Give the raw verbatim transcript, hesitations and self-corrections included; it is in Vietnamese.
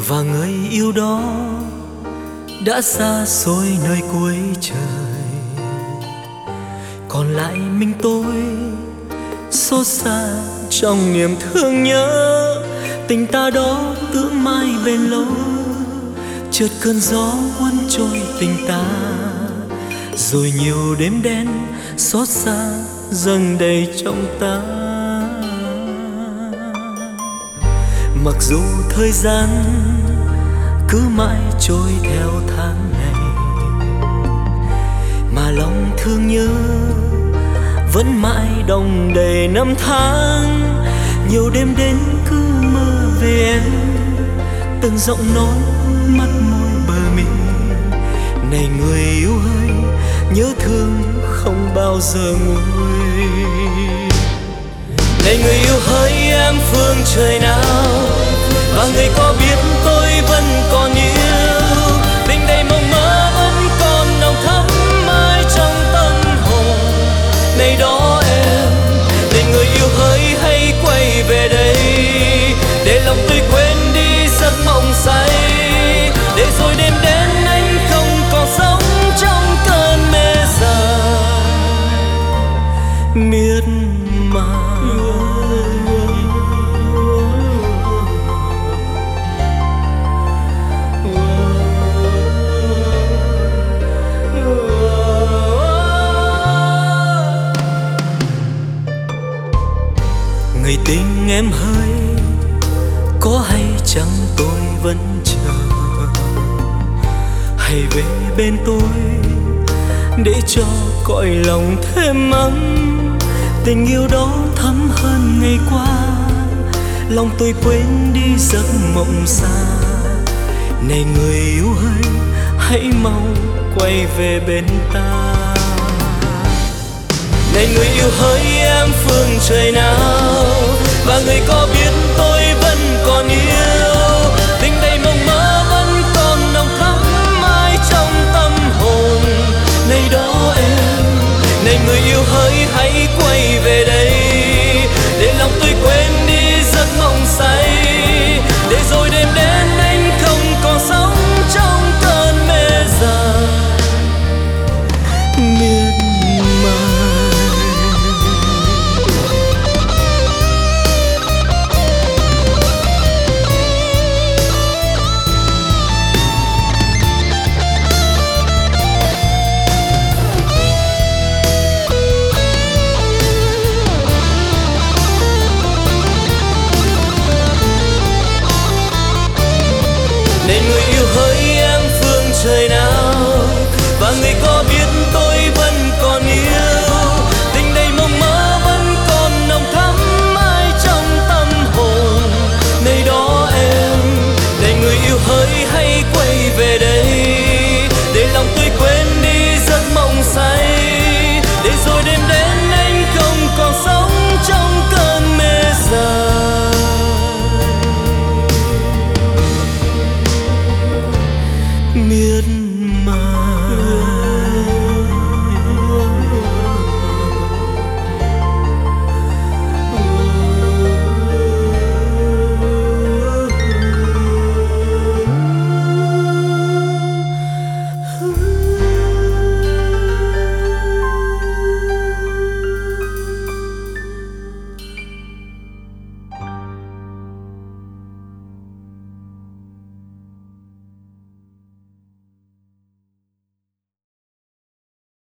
và người yêu đó đã xa xôi nơi cuối trời. Còn lại mình tôi xót xa trong niềm thương nhớ. Tình ta đó tưởng mai bền lâu, chợt cơn gió cuốn trôi tình ta. Rồi nhiều đêm đen xót xa dâng đầy trong ta. Mặc dù thời gian cứ mãi trôi theo tháng ngày, mà lòng thương nhớ vẫn mãi đong đầy năm tháng. Nhiều đêm đến cứ mơ về em, từng giọng nói mắt môi bờ mi. Này người yêu ơi, nhớ thương không bao giờ nguôi. Này người yêu hỡi, em phương trời nào, và người có biết tôi vẫn còn yêu. Tình đầy mộng mơ vẫn còn nồng thắm mãi trong tâm hồn. Này đó em, này người yêu hỡi, hãy quay về đây, để lòng tôi quên đi giấc mộng say. Để rồi đêm đến anh không còn sống trong cơn mê dài miệt mài. Người tình em hỡi, có hay chăng tôi vẫn chờ. Hãy về bên tôi để cho cõi lòng thêm ấm. Tình yêu đó thắm hơn ngày qua, lòng tôi quên đi giấc mộng xa. Này người yêu ơi, hãy mau quay về bên ta. Này người yêu hỡi, em phương trời nào, và người có biết tôi vẫn còn yêu. Tình đầy mộng mơ vẫn còn nồng thắm mãi trong tâm hồn. Này đó em, này người yêu hỡi, hãy quay về đây, để lòng tôi quên đi giấc mộng say. Để rồi đêm đến anh không còn sống trong cơn mê dài miệt mài. Này người yêu hỡi, em phương trời nào, và người có biết tôi vẫn còn yêu. Tình đầy mộng mơ vẫn còn nồng thắm mãi trong tâm hồn. Này đó em, này người yêu hỡi, hãy quay về đây,